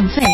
浪费。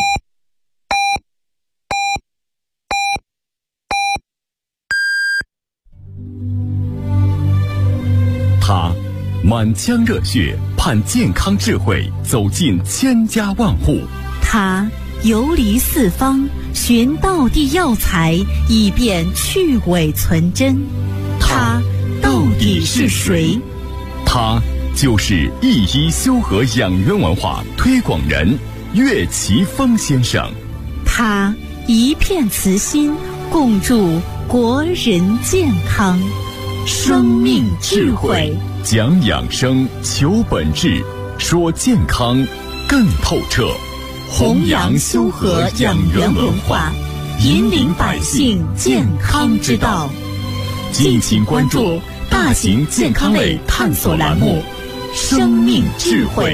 他满腔热血盼健康智慧走进千家万户， 他游离四方寻道地药材，以便去伪存真。他到底是谁？ 他就是一一修和养元文化推广人岳奇峰先生。 他一片慈心，共筑国人健康。生命智慧， 讲养生，求本质，说健康更透彻。 弘扬修和养元文化，引领百姓健康之道。敬请关注大型健康类探索栏目《生命智慧》。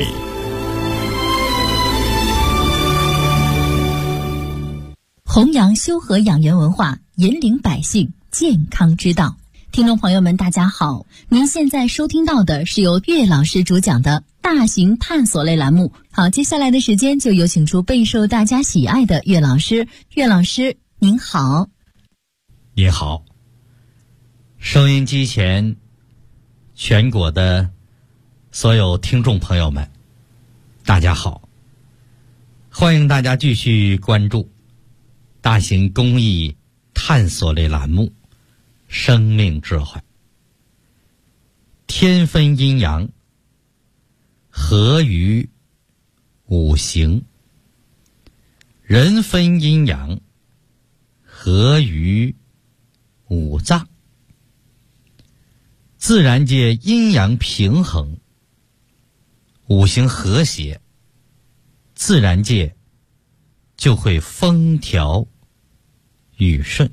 弘扬修和养元文化，引领百姓健康之道。听众朋友们大家好，您现在收听到的是由岳老师主讲的大型探索类栏目。好，接下来的时间就有请出备受大家喜爱的岳老师。岳老师您好。 你好，收音机前全国的所有听众朋友们大家好，欢迎大家继续关注大型公益探索类栏目生命智慧。天分阴阳，合于五行；人分阴阳，合于五脏。自然界阴阳平衡，五行和谐，自然界就会风调雨顺。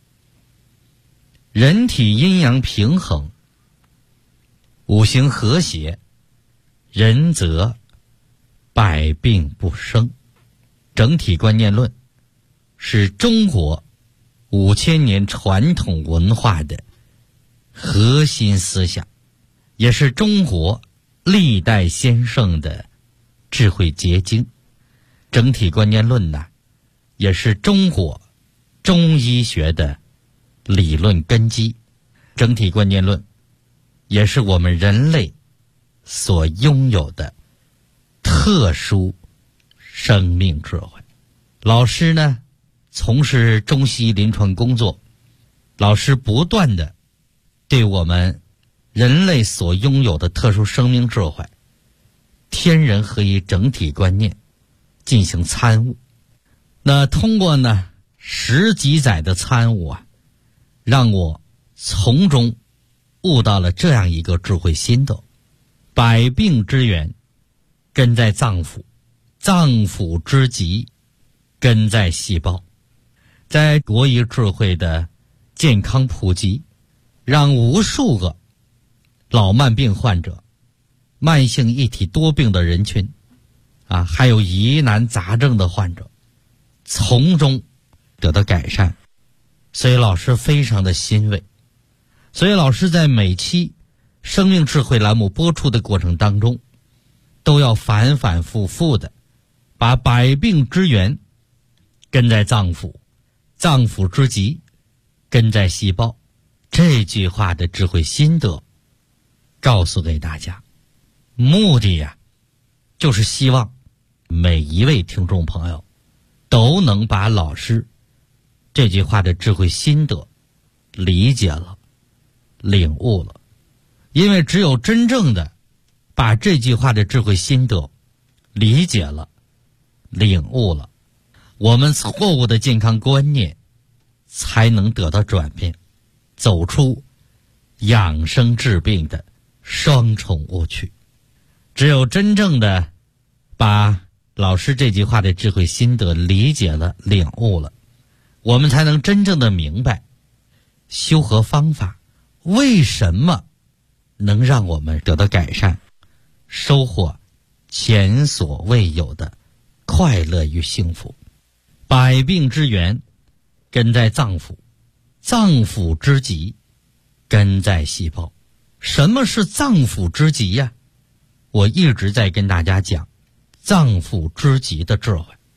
人体阴阳平衡，五行和谐，人则百病不生。整体观念论是中国5000年传统文化的核心思想，也是中国历代先圣的智慧结晶。整体观念论呢，也是中国中医学的理论根基。整体观念论也是我们人类所拥有的特殊生命智慧。老师呢，从事中西医临床工作，老师不断的对我们人类所拥有的特殊生命智慧、天人合一整体观念进行参悟。那通过呢10几载的参悟啊，让我从中悟到了这样一个智慧心得：百病之源根在脏腑，脏腑之疾根在细胞。在国医智慧的健康普及，让无数个老慢病患者、慢性一体多病的人群啊，还有疑难杂症的患者从中得到改善。所以老师非常的欣慰。所以老师在每期生命智慧栏目播出的过程当中，都要反反复复的把百病之源根在脏腑，脏腑之疾根在细胞这句话的智慧心得告诉给大家。目的呀，就是希望每一位听众朋友都能把老师这句话的智慧心得理解了，领悟了。因为只有真正的把这句话的智慧心得理解了、领悟了，我们错误的健康观念才能得到转变，走出养生治病的双重误区。只有真正的把老师这句话的智慧心得理解了、领悟了，我们才能真正的明白修和方法为什么能让我们得到改善，收获前所未有的快乐与幸福。百病之源根在脏腑，脏腑之疾根在细胞。什么是脏腑之疾呀？我一直在跟大家讲脏腑之疾的智慧。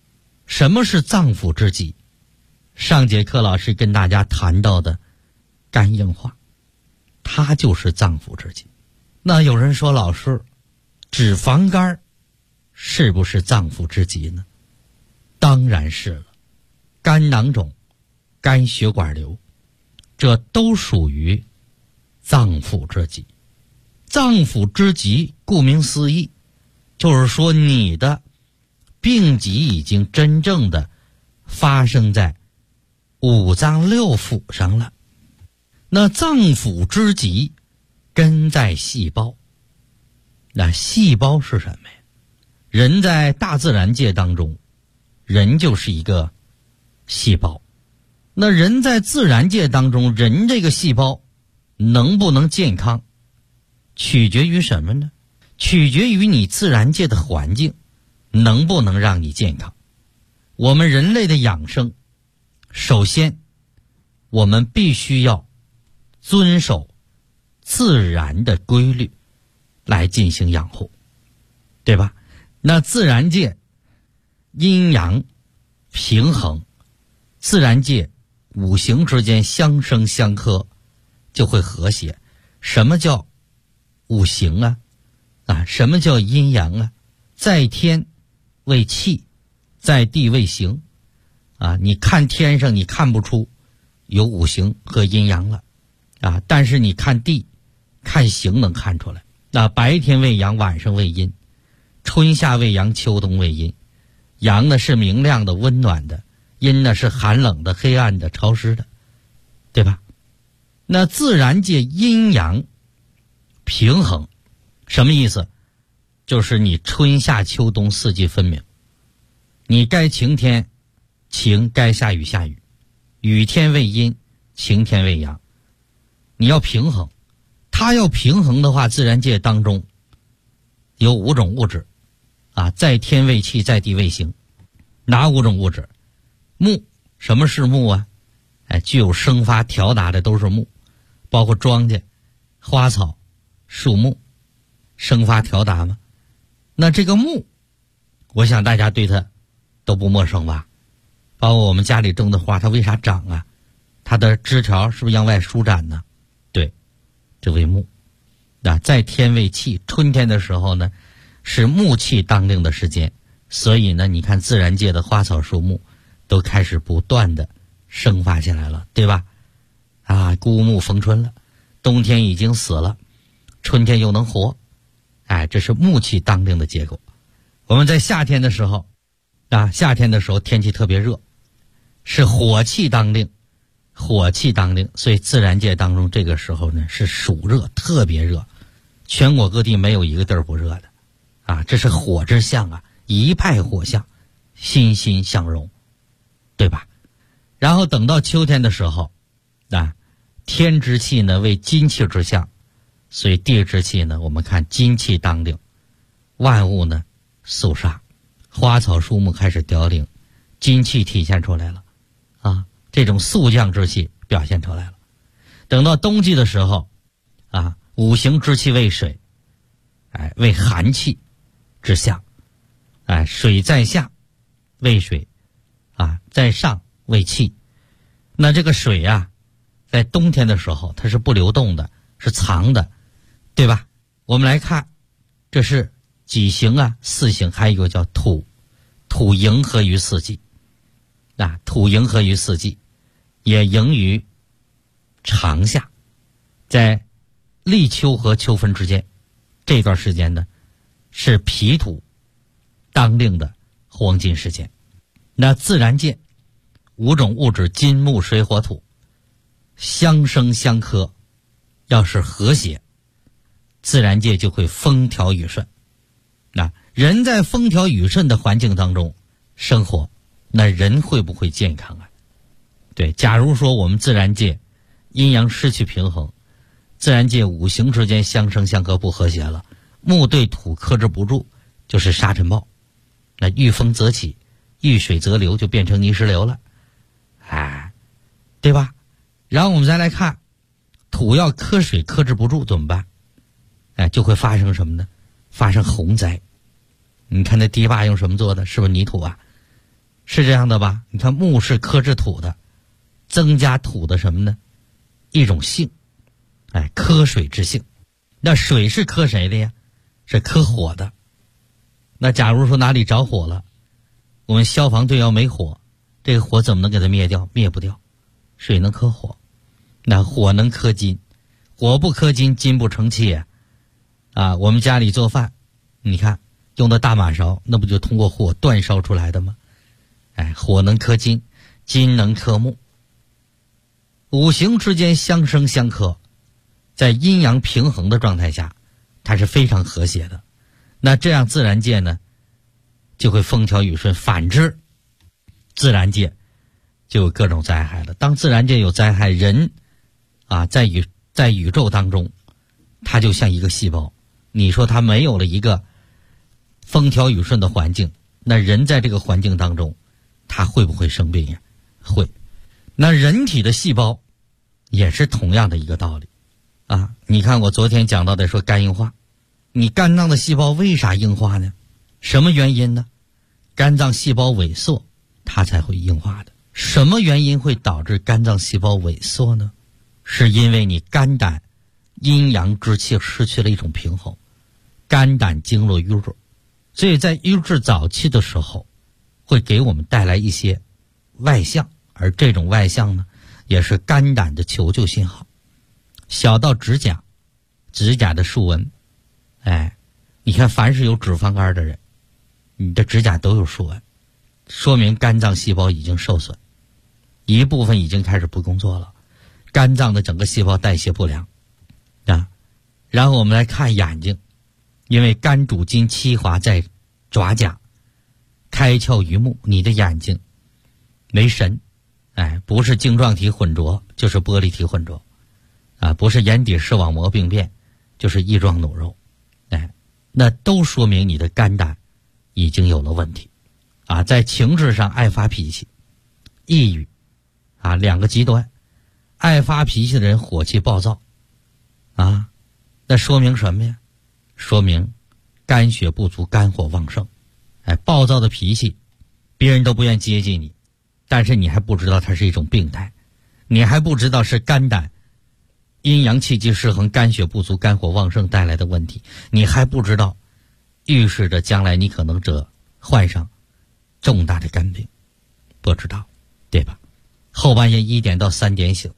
什么是脏腑之疾？上节课老师跟大家谈到的肝硬化，它就是脏腑之疾。那有人说，老师，脂肪肝是不是脏腑之疾呢？当然是了。肝囊肿、肝血管瘤，这都属于脏腑之疾。脏腑之疾顾名思义，就是说你的病疾已经真正的发生在五脏六腑上了。那脏腑之疾根在细胞。那细胞是什么呀？人在大自然界当中，人就是一个细胞。那人在自然界当中，人这个细胞能不能健康，取决于什么呢？取决于你自然界的环境能不能让你健康。我们人类的养生，首先我们必须要遵守自然的规律来进行养护，对吧？那自然界阴阳平衡，自然界五行之间相生相克，就会和谐。什么叫五行啊？什么叫阴阳啊？在天为气，在地为形啊。你看天上你看不出有五行和阴阳了啊，但是你看地看形能看出来。那白天为阳，晚上为阴，春夏为阳，秋冬为阴。阳呢是明亮的温暖的，阴呢是寒冷的黑暗的潮湿的，对吧？那自然界阴阳平衡什么意思？就是你春夏秋冬四季分明，你该晴天晴，该下雨下雨，雨天为阴，晴天为阳，你要平衡。它要平衡的话，自然界当中有五种物质啊，在天为气，在地为形。哪五种物质？木。什么是木啊？具有生发调达的都是木，包括庄稼、花草、树木，生发调达嘛。那这个木，我想大家对它都不陌生吧？包括我们家里种的花，它为啥长啊？它的枝条是不是向外舒展呢？对，这为木。在天为气，春天的时候呢，是木气当令的时间，所以呢，你看自然界的花草树木都开始不断的生发起来了，对吧？孤木逢春了，冬天已经死了，春天又能活，这是木气当令的结果。我们在夏天的时候，夏天的时候天气特别热，是火气当令，火气当令，所以自然界当中这个时候呢是暑热，特别热，全国各地没有一个地儿不热的，这是火之象啊，一派火象，欣欣向荣，对吧？然后等到秋天的时候，天之气呢为金气之象，所以地之气呢，我们看金气当令，万物呢肃杀，花草树木开始凋零，金气体现出来了这种肃降之气表现出来了。等到冬季的时候五行之气为水，为寒气之象，水在下为水在上为气。那这个水在冬天的时候它是不流动的，是藏的，对吧？我们来看，这是几行四行，还有一个叫土，土迎合于四季土迎合于四季，也迎于长夏，在立秋和秋分之间，这段时间呢是脾土当令的黄金时间。那自然界五种物质金木水火土相生相克，要是和谐，自然界就会风调雨顺。人在风调雨顺的环境当中生活，那人会不会健康对，假如说我们自然界阴阳失去平衡，自然界五行之间相生相克不和谐了，木对土克制不住，就是沙尘暴。那遇风则起，遇水则流，就变成泥石流了，对吧？然后我们再来看，土要克水克制不住怎么办？就会发生什么呢？发生洪灾。你看那堤坝用什么做的？是不是泥土是这样的吧？你看木是克制土的，增加土的什么呢？一种性，克水之性。那水是克谁的呀？是克火的。那假如说哪里着火了，我们消防队要没火，这个火怎么能给它灭掉？灭不掉。水能克火，那火能克金，火不克金，金不成器啊！我们家里做饭，你看用的大马勺，那不就通过火煅烧出来的吗？火能克金，金能克木，五行之间相生相克，在阴阳平衡的状态下，它是非常和谐的。那这样自然界呢，就会风调雨顺。反之，自然界就有各种灾害了。当自然界有灾害，人在宇宙当中，它就像一个细胞。你说它没有了一个风调雨顺的环境，那人在这个环境当中，他会不会生病呀？会。那人体的细胞也是同样的一个道理你看我昨天讲到的说肝硬化，你肝脏的细胞为啥硬化呢？什么原因呢？肝脏细胞萎缩，它才会硬化的。什么原因会导致肝脏细胞萎缩呢？是因为你肝胆阴阳之气失去了一种平衡，肝胆经络瘀滞，所以在瘀滞早期的时候，会给我们带来一些外象，而这种外象呢，也是肝胆的求救信号。小到指甲的竖纹，你看凡是有脂肪肝的人，你的指甲都有竖纹，说明肝脏细胞已经受损，一部分已经开始不工作了，肝脏的整个细胞代谢不良然后我们来看眼睛，因为肝主筋，气华在爪甲，开窍于目，你的眼睛没神，不是晶状体混浊就是玻璃体混浊不是眼底视网膜病变就是翼状弩肉，那都说明你的肝胆已经有了问题在情志上爱发脾气，抑郁两个极端。爱发脾气的人火气暴躁那说明什么呀？说明肝血不足，肝火旺盛。暴躁的脾气，别人都不愿接近你，但是你还不知道它是一种病态，你还不知道是肝胆阴阳气机失衡，肝血不足，肝火旺盛带来的问题，你还不知道预示着将来你可能患上重大的肝病，不知道，对吧？后半夜1点到3点醒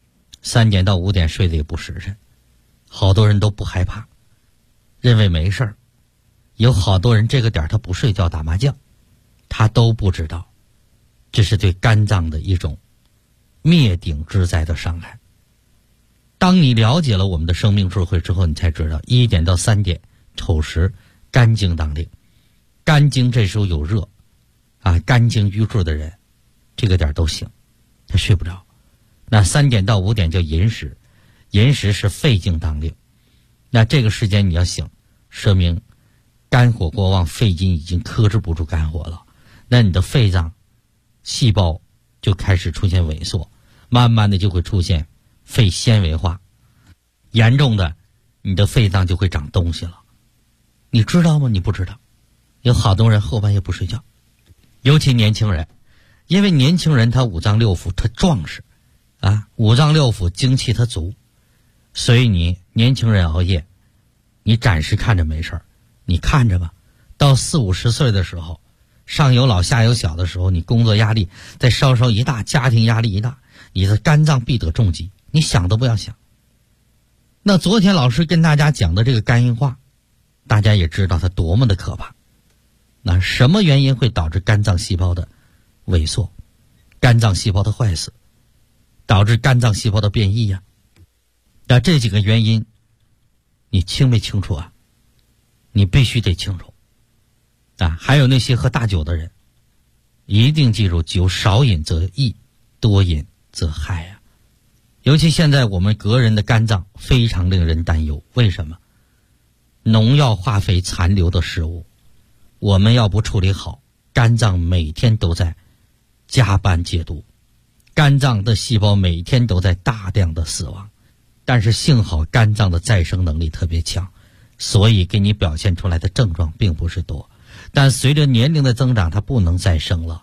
，3点到5点睡得也不实辰，好多人都不害怕，认为没事儿。有好多人这个点他不睡觉打麻将，他都不知道这是对肝脏的一种灭顶之灾的伤害。当你了解了我们的生命智慧之后，你才知道1点到3点丑时肝经当令，肝经这时候有热肝经瘀滞的人这个点都醒，他睡不着。那3点到5点叫寅时，寅时是肺经当令，那这个时间你要醒，说明肝火过旺，肺经已经克制不住肝火了，那你的肺脏细胞就开始出现萎缩，慢慢的就会出现肺纤维化，严重的你的肺脏就会长东西了。你知道吗？你不知道。有好多人后半夜不睡觉，尤其年轻人，因为年轻人他五脏六腑他壮实五脏六腑精气他足，所以你年轻人熬夜，你暂时看着没事儿，你看着吧，到40、50岁的时候，上有老下有小的时候，你工作压力再稍稍一大，家庭压力一大，你的肝脏必得重击，你想都不要想。那昨天老师跟大家讲的这个肝硬化，大家也知道它多么的可怕。那什么原因会导致肝脏细胞的萎缩，肝脏细胞的坏死，导致肝脏细胞的变异那这几个原因你清没清楚你必须得清楚还有那些喝大酒的人，一定记住，酒少饮则益，多饮则害尤其现在我们国人的肝脏非常令人担忧。为什么？农药化肥残留的食物，我们要不处理好，肝脏每天都在加班解毒，肝脏的细胞每天都在大量的死亡。但是幸好肝脏的再生能力特别强，所以给你表现出来的症状并不是多。但随着年龄的增长，它不能再生了，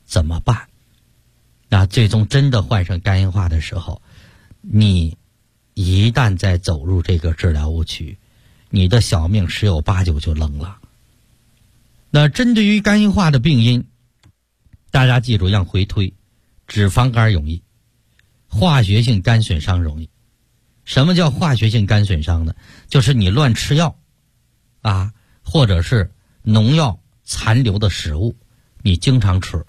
怎么办？那最终真的患上肝硬化的时候，你一旦再走入这个治疗误区，你的小命十有八九就扔了。那针对于肝硬化的病因，大家记住要回推，脂肪肝容易，化学性肝损伤容易。什么叫化学性肝损伤呢？就是你乱吃药啊，或者是农药残留的食物你经常吃，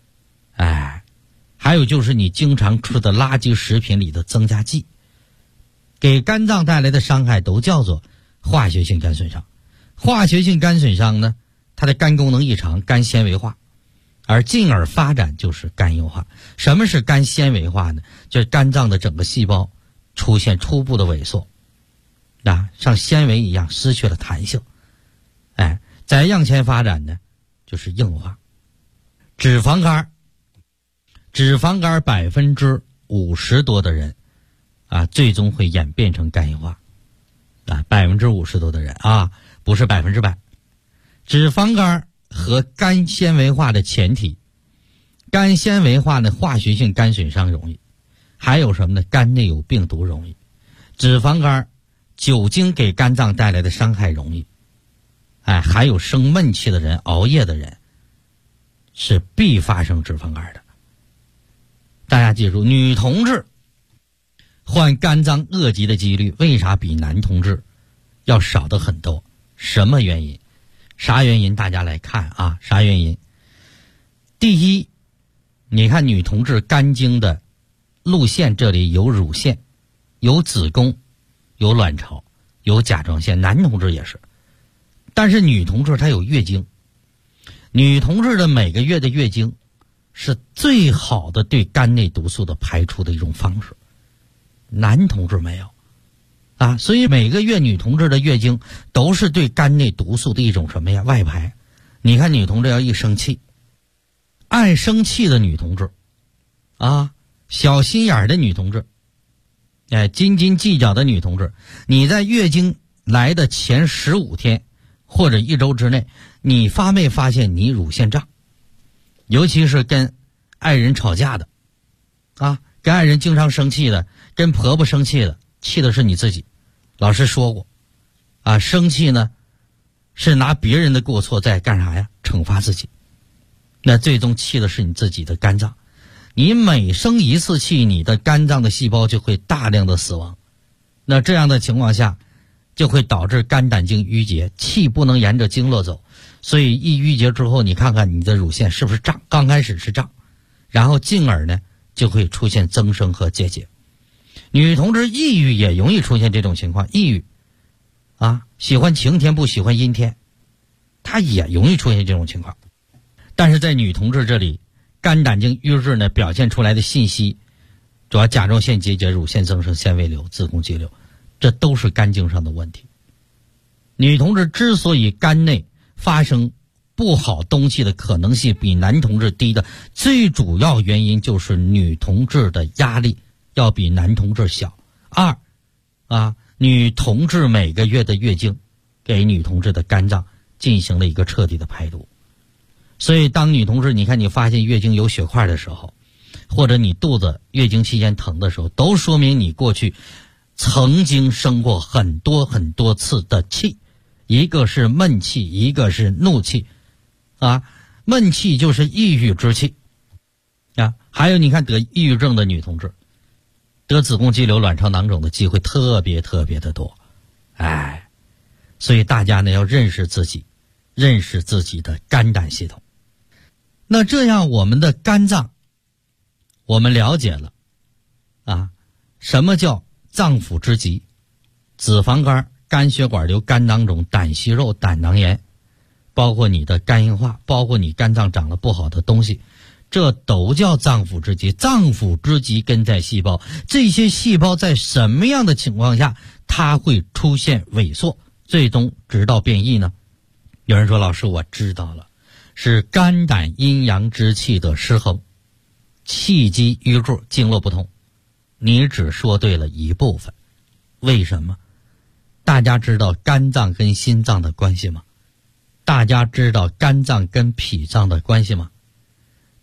还有就是你经常吃的垃圾食品里的增加剂，给肝脏带来的伤害都叫做化学性肝损伤。化学性肝损伤呢，它的肝功能异常，肝纤维化，而进而发展就是肝硬化。什么是肝纤维化呢？就是肝脏的整个细胞出现初步的萎缩，像纤维一样失去了弹性。再向前发展呢，就是硬化。脂肪肝50%多的人最终会演变成肝硬化，50%多的人不是100%。脂肪肝和肝纤维化的前提，肝纤维化呢，化学性肝损伤容易，还有什么呢？肝内有病毒容易。脂肪肝，酒精给肝脏带来的伤害容易，还有生闷气的人、熬夜的人是必发生脂肪肝的。大家记住，女同志患肝脏恶疾的几率为啥比男同志要少得很多？什么原因？啥原因？大家来看啥原因？第一，你看女同志肝经的路线，这里有乳腺，有子宫，有卵巢，有甲状腺，男同志也是。但是女同志她有月经，女同志的每个月的月经是最好的对肝内毒素的排出的一种方式，男同志没有所以每个月女同志的月经都是对肝内毒素的一种什么呀？外排。你看女同志要一生气，爱生气的女同志小心眼的女同志，斤斤计较的女同志，你在月经来的前15天或者1周之内，你发没发现你乳腺胀？尤其是跟爱人吵架的跟爱人经常生气的，跟婆婆生气的，气的是你自己。老师说过生气呢是拿别人的过错在干啥呀？惩罚自己。那最终气的是你自己的肝脏。你每生一次气，你的肝脏的细胞就会大量的死亡。那这样的情况下就会导致肝胆经淤结，气不能沿着经络走，所以一淤结之后，你看看你的乳腺是不是胀？刚开始是胀，然后进而呢就会出现增生和结节。女同志抑郁也容易出现这种情况，抑郁喜欢晴天不喜欢阴天，她也容易出现这种情况。但是在女同志这里，肝胆经瘀滞呢表现出来的信息，主要甲状腺结节、乳腺增生、纤维瘤、子宫肌瘤，这都是肝经上的问题。女同志之所以肝内发生不好东西的可能性比男同志低的最主要原因就是女同志的压力要比男同志小。女同志每个月的月经给女同志的肝脏进行了一个彻底的排毒。所以当女同志你看你发现月经有血块的时候，或者你肚子月经期间疼的时候，都说明你过去曾经生过很多很多次的气，一个是闷气，一个是怒气闷气就是抑郁之气还有你看得抑郁症的女同志，得子宫肌瘤、卵巢囊肿的机会特别特别的多。所以大家呢要认识自己，认识自己的肝胆系统。那这样我们的肝脏我们了解了什么叫脏腑之疾？脂肪肝、肝血管瘤、肝囊肿、胆息肉、胆囊炎，包括你的肝硬化，包括你肝脏长了不好的东西，这都叫脏腑之疾。脏腑之疾根在细胞，这些细胞在什么样的情况下它会出现萎缩，最终直到变异呢？有人说老师我知道了，是肝胆阴阳之气的失衡，气机瘀滞，经络不通。你只说对了一部分。为什么？大家知道肝脏跟心脏的关系吗？大家知道肝脏跟脾脏的关系吗？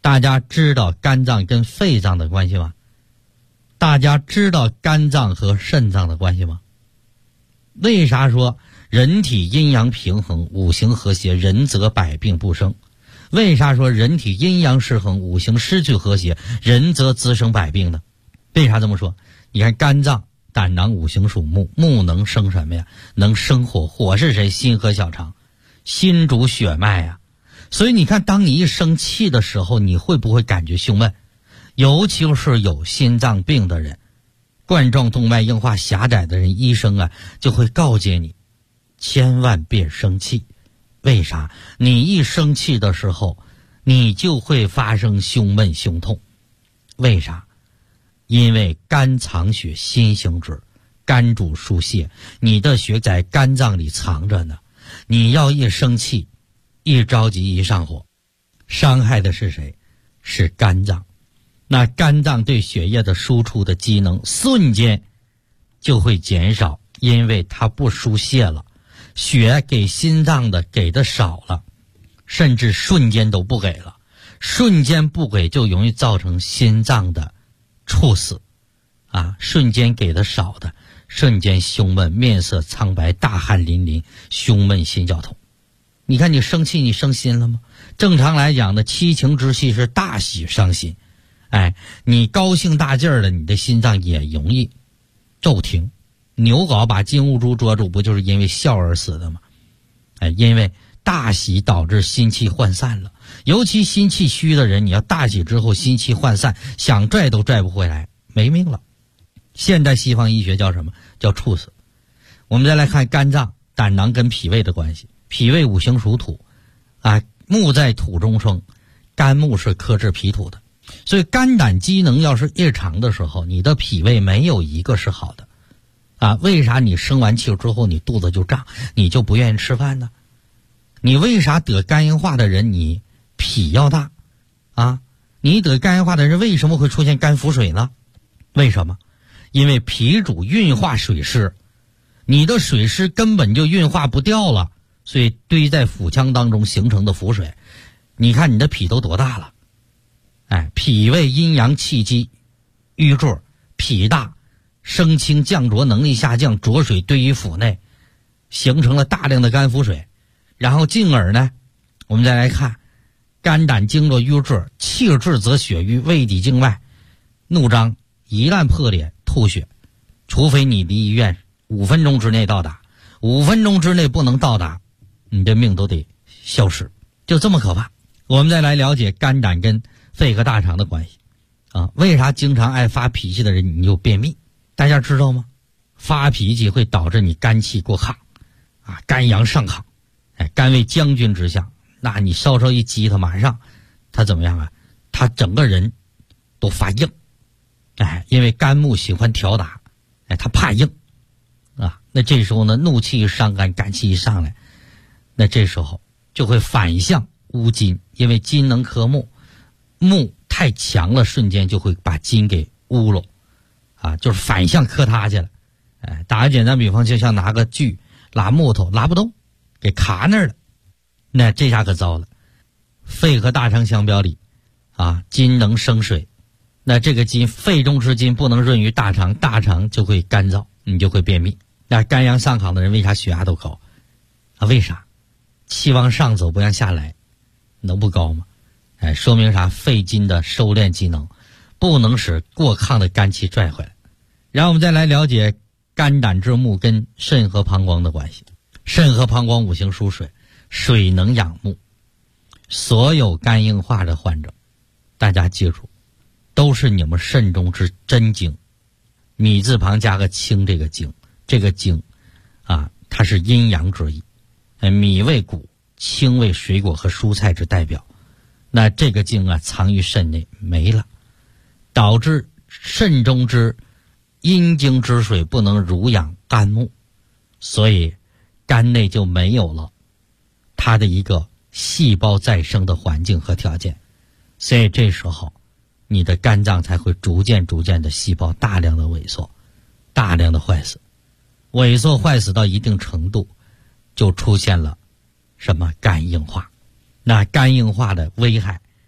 大家知道肝脏跟肺脏的关系吗？大家知道肝脏和肾脏的关系吗？为啥说人体阴阳平衡，五行和谐，人则百病不生？为啥说人体阴阳失衡，五行失去和谐，人则滋生百病呢？为啥这么说？你看肝脏、胆囊五行属木，木能生什么呀？能生火，火是谁？心和小肠，心主血脉呀。所以你看，当你一生气的时候，你会不会感觉胸闷？尤其是有心脏病的人，冠状动脉硬化狭窄的人，医生啊就会告诫你，千万别生气。为啥？你一生气的时候，你就会发生胸闷胸痛。为啥？因为肝藏血，心行止，肝主疏泄，你的血在肝脏里藏着呢。你要一生气，一着急，一上火，伤害的是谁？是肝脏。那肝脏对血液的输出的机能瞬间就会减少，因为它不输泄了，血给心脏的给的少了，甚至瞬间都不给了。瞬间不给就容易造成心脏的猝死啊！瞬间给的少的，瞬间胸闷，面色苍白，大汗淋漓，胸闷心绞痛。你看你生气，你生心了吗？正常来讲呢，七情之气是大喜伤心。你高兴大劲儿了，你的心脏也容易骤停。牛皋把金兀术捉住，不就是因为笑而死的吗？因为大喜导致心气涣散了，尤其心气虚的人，你要大喜之后心气涣散，想拽都拽不回来，没命了。现代西方医学叫什么？叫猝死。我们再来看肝脏、胆囊跟脾胃的关系。脾胃五行属土木在土中生，肝木是克制脾土的。所以肝胆机能要是异常的时候，你的脾胃没有一个是好的为啥你生完气之后你肚子就胀，你就不愿意吃饭呢？你为啥得肝硬化的人你脾要大你得肝硬化的人为什么会出现肝腹水呢？为什么？因为脾主运化水湿，你的水湿根本就运化不掉了，所以堆在腹腔当中形成的腹水。你看你的脾都多大了？脾胃阴阳气机瘀滞，脾大，升清降浊能力下降，浊水堆于腹内，形成了大量的肝腹水。然后进而呢，我们再来看肝胆经络瘀滞，气滞则血瘀，胃底静脉怒张，一旦破裂吐血，除非你离医院5分钟之内到达，5分钟之内不能到达，你的命都得消失，就这么可怕。我们再来了解肝胆跟肺和大肠的关系为啥经常爱发脾气的人你就便秘？大家知道吗？发脾气会导致你肝气过亢肝阳上亢，肝为将军之相，那你稍稍一激他，马上他怎么样他整个人都发硬因为肝木喜欢调达他怕硬那这时候呢，怒气一伤肝，肝气一上来，那这时候就会反向污金，因为金能克木，木太强了，瞬间就会把金给污了就是反向克他去了。打个简单比方，就像拿个锯拉木头，拉不动，给卡那儿了，那这下可糟了。肺和大肠相表里金能生水，那这个金，肺中之金不能润于大肠，大肠就会干燥，你就会便秘。那肝阳上亢的人为啥血压都高为啥？气往上走不让下来，能不高吗？说明啥？肺金的收敛机能不能使过亢的肝气拽回来。然后我们再来了解肝胆之木跟肾和膀胱的关系。肾和膀胱五行属水，水能养木。所有肝硬化的患者，大家记住，都是你们肾中之真精，米字旁加个清，这个精，这个精它是阴阳之意。米为谷，清为水果和蔬菜之代表，那这个精藏于肾内没了，导致肾中之阴精之水不能濡养肝木，所以肝内就没有了它的一个细胞再生的环境和条件，所以这时候你的肝脏才会逐渐的细胞大量的萎缩，大量的坏死，萎缩坏死到一定程度，就出现了什么肝硬化。那肝硬化的危害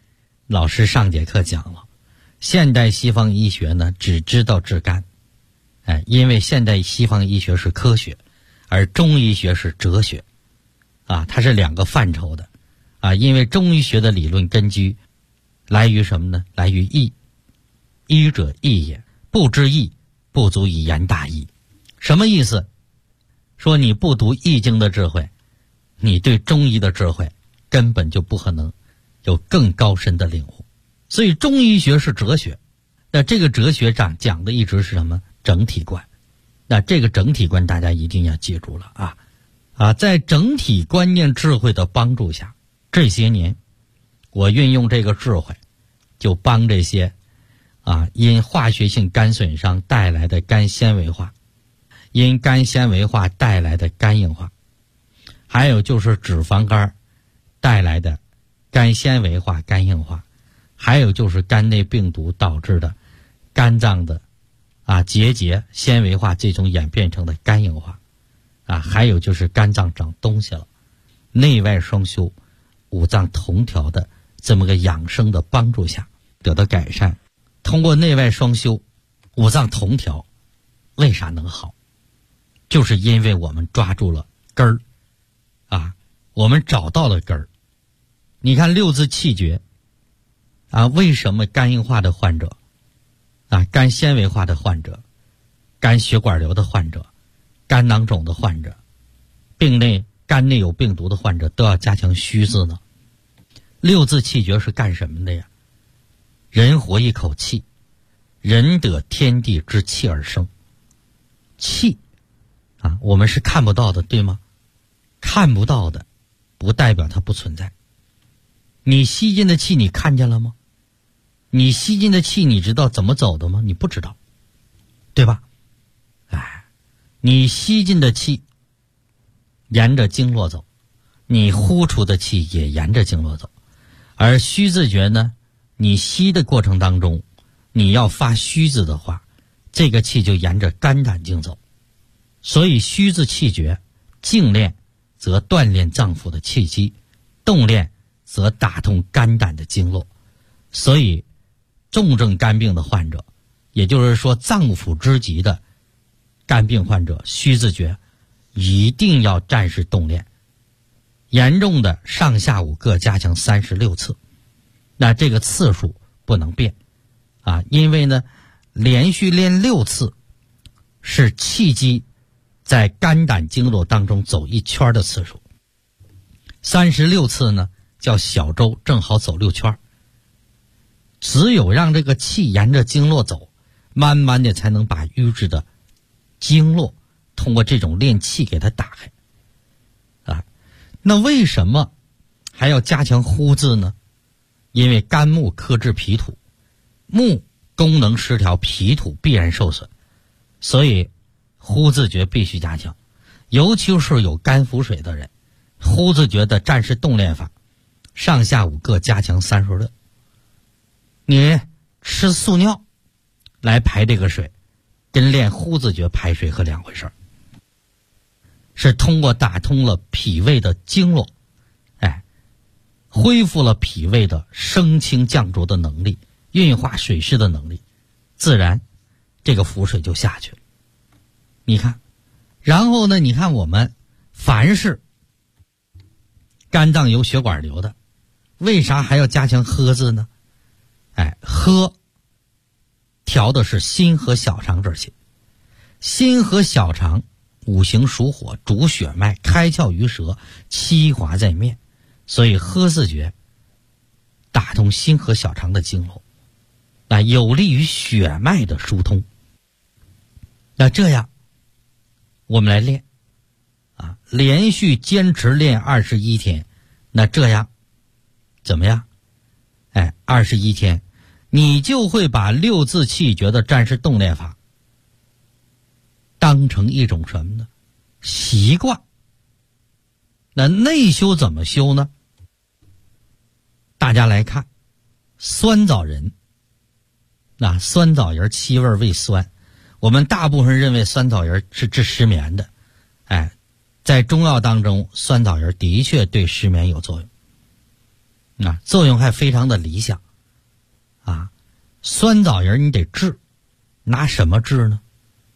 老师上节课讲了，现代西方医学呢只知道治肝，因为现代西方医学是科学，而中医学是哲学，它是两个范畴的，因为中医学的理论根基来于什么呢？来于义，医者义也，不知义，不足以言大义。什么意思？说你不读易经的智慧，你对中医的智慧根本就不可能有更高深的领悟。所以中医学是哲学，那这个哲学上讲的一直是什么？整体观。那这个整体观大家一定要记住了在整体观念智慧的帮助下，这些年我运用这个智慧，就帮这些因化学性肝损伤带来的肝纤维化，因肝纤维化带来的肝硬化，还有就是脂肪肝带来的肝纤维化、肝硬化，还有就是肝内病毒导致的肝脏的结节纤维化，这种演变成的肝硬化还有就是肝脏长东西了，内外双修、五脏同调的这么个养生的帮助下得到改善。通过内外双修、五脏同调，为啥能好？就是因为我们抓住了根儿我们找到了根儿。你看六字气诀为什么肝硬化的患者肝纤维化的患者、肝血管瘤的患者、肝囊肿的患者、肝内有病毒的患者都要加强虚字呢？六字气诀是干什么的呀？人活一口气，人得天地之气而生。气我们是看不到的，对吗？看不到的不代表它不存在。你吸进的气你看见了吗？你吸进的气你知道怎么走的吗？你不知道，对吧？你吸进的气沿着经络走，你呼出的气也沿着经络走。而虚字诀呢，你吸的过程当中，你要发虚字的话，这个气就沿着肝胆经走。所以虚字气诀，静练则锻炼脏腑的气机，动练则打通肝胆的经络。所以重症肝病的患者，也就是说脏腑之疾的肝病患者，虚字诀一定要战士动练，严重的上下午各加强36次。那这个次数不能变因为呢连续练6次是气机在肝胆经络当中走一圈的次数，36次呢叫小周，正好走6圈。只有让这个气沿着经络走，慢慢的才能把瘀滞的经络通过这种练气给它打开那为什么还要加强呼字呢？因为肝木克制脾土，木功能失调，脾土必然受损，所以呼字诀必须加强。尤其是有肝腹水的人，呼字诀的战士动练法，上下午各加强36。你吃素尿来排这个水，跟练呼字诀排水可两回事，是通过打通了脾胃的经络，恢复了脾胃的升清降浊的能力，运化水湿的能力，自然这个腹水就下去了。你看，然后呢，你看我们凡是肝脏有血管瘤的，为啥还要加强喝字呢？喝调的是心和小肠这些，心和小肠五行属火，主血脉，开窍于舌，七华在面，所以喝字诀打通心和小肠的经络，有利于血脉的疏通。那这样我们来练连续坚持练21天，那这样怎么样？21天你就会把六字气诀的战士动练法当成一种什么呢？习惯。那内修怎么修呢？大家来看酸枣仁，酸枣仁七味味酸，我们大部分人认为酸枣仁是治失眠的，在中药当中酸枣仁的确对失眠有作用，作用还非常的理想酸枣仁你得治，拿什么治呢？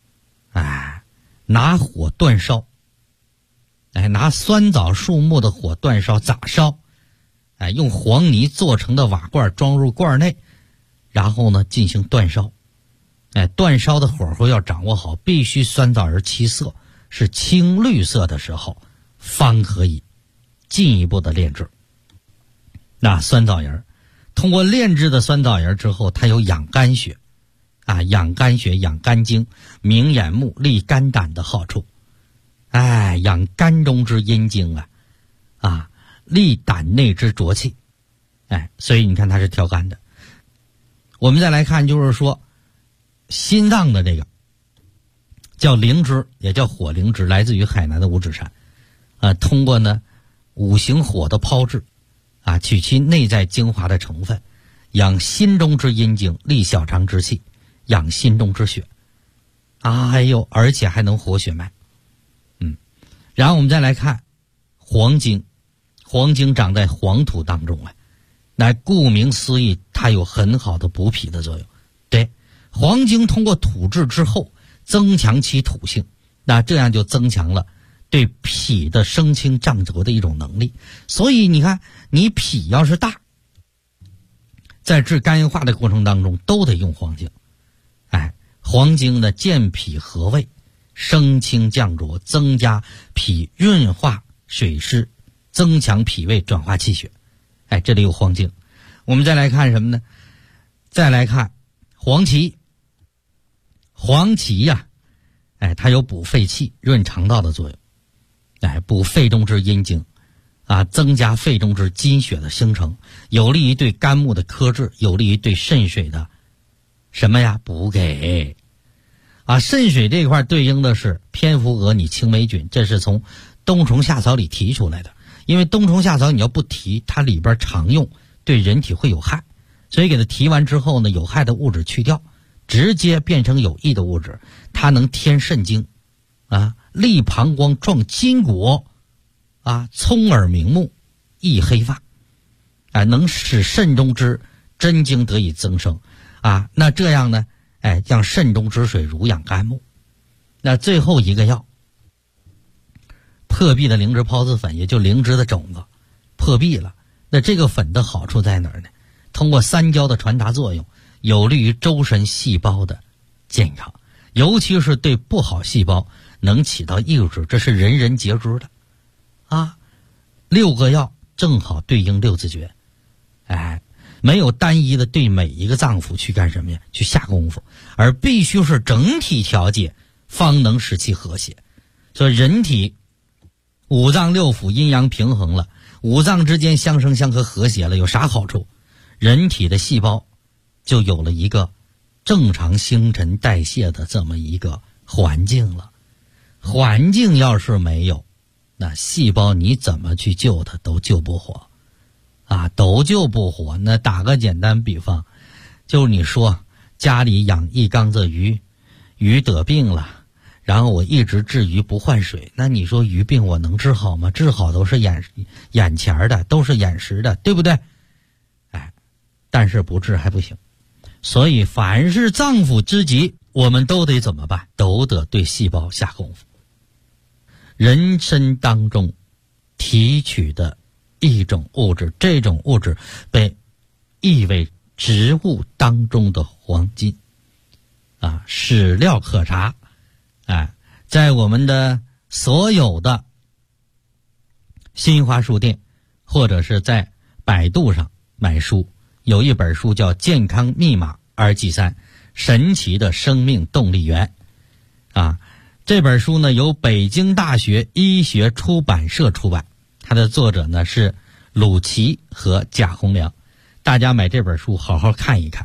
拿火煅烧。拿酸枣树木的火煅烧，咋烧？用黄泥做成的瓦罐装入罐内，然后呢进行煅烧。煅烧的火候要掌握好，必须酸枣仁其色是青绿色的时候，方可以进一步的炼制。那酸枣仁通过炼制的酸枣仁之后，它有养肝血养肝血、养肝经、明眼目、利肝胆的好处。养肝中之阴经利胆内之浊气。所以你看它是调肝的。我们再来看，就是说心脏的这个叫灵芝，也叫火灵芝，来自于海南的五指山。通过呢五行火的抛制取其内在精华的成分，养心中之阴经，利小肠之气，养心中之血。而且还能活血脉。然后我们再来看黄精。黄精长在黄土当中那顾名思义，它有很好的补脾的作用。对，黄精通过土制之后增强其土性，那这样就增强了对脾的升清胀浊的一种能力。所以你看，你脾要是大，在治肝硬化的过程当中都得用黄精。黄精呢健脾和胃，升清降浊，增加脾润化水湿，增强脾胃，转化气血。这里有黄精。我们再来看什么呢？再来看黄芪。黄芪它有补肺气、润肠道的作用。补肺中之阴经增加肺中之津血的形成，有利于对肝木的克制，有利于对肾水的补给。肾水这块对应的是蝙蝠蛾拟青霉菌，这是从冬虫夏草里提出来的。因为冬虫夏草你要不提，它里边常用，对人体会有害，所以给它提完之后呢，有害的物质去掉，直接变成有益的物质。它能添肾精利膀胱，壮筋骨聪耳明目，益黑发能使肾中之真精得以增生那这样呢让肾中之水濡养肝木。那最后一个药，破壁的灵芝孢子粉，也就灵芝的种子破壁了。那这个粉的好处在哪儿呢？通过三焦的传达作用，有利于周身细胞的健康，尤其是对不好细胞能起到抑制，这是人人皆知的6个药正好对应6字诀。没有单一的对每一个脏腑去干什么呀？去下功夫，而必须是整体调节，方能使其和谐。所以人体五脏六腑阴阳平衡了，五脏之间相生相克和谐了，有啥好处？人体的细胞就有了一个正常新陈代谢的这么一个环境了。环境要是没有，那细胞你怎么去救它都救不活都救不活。那打个简单比方，就你说家里养一缸子鱼，鱼得病了，然后我一直治鱼不换水，那你说鱼病我能治好吗？治好都是眼前的，都是眼识的，对不对？但是不治还不行。所以凡是脏腑之疾，我们都得怎么办？都得对细胞下功夫。人参当中提取的一种物质，这种物质被译为植物当中的黄金史料可查。在我们的所有的新华书店或者是在百度上买书，有一本书叫《健康密码2G3神奇的生命动力源》这本书呢由北京大学医学出版社出版，它的作者呢是鲁奇和贾洪良。大家买这本书好好看一看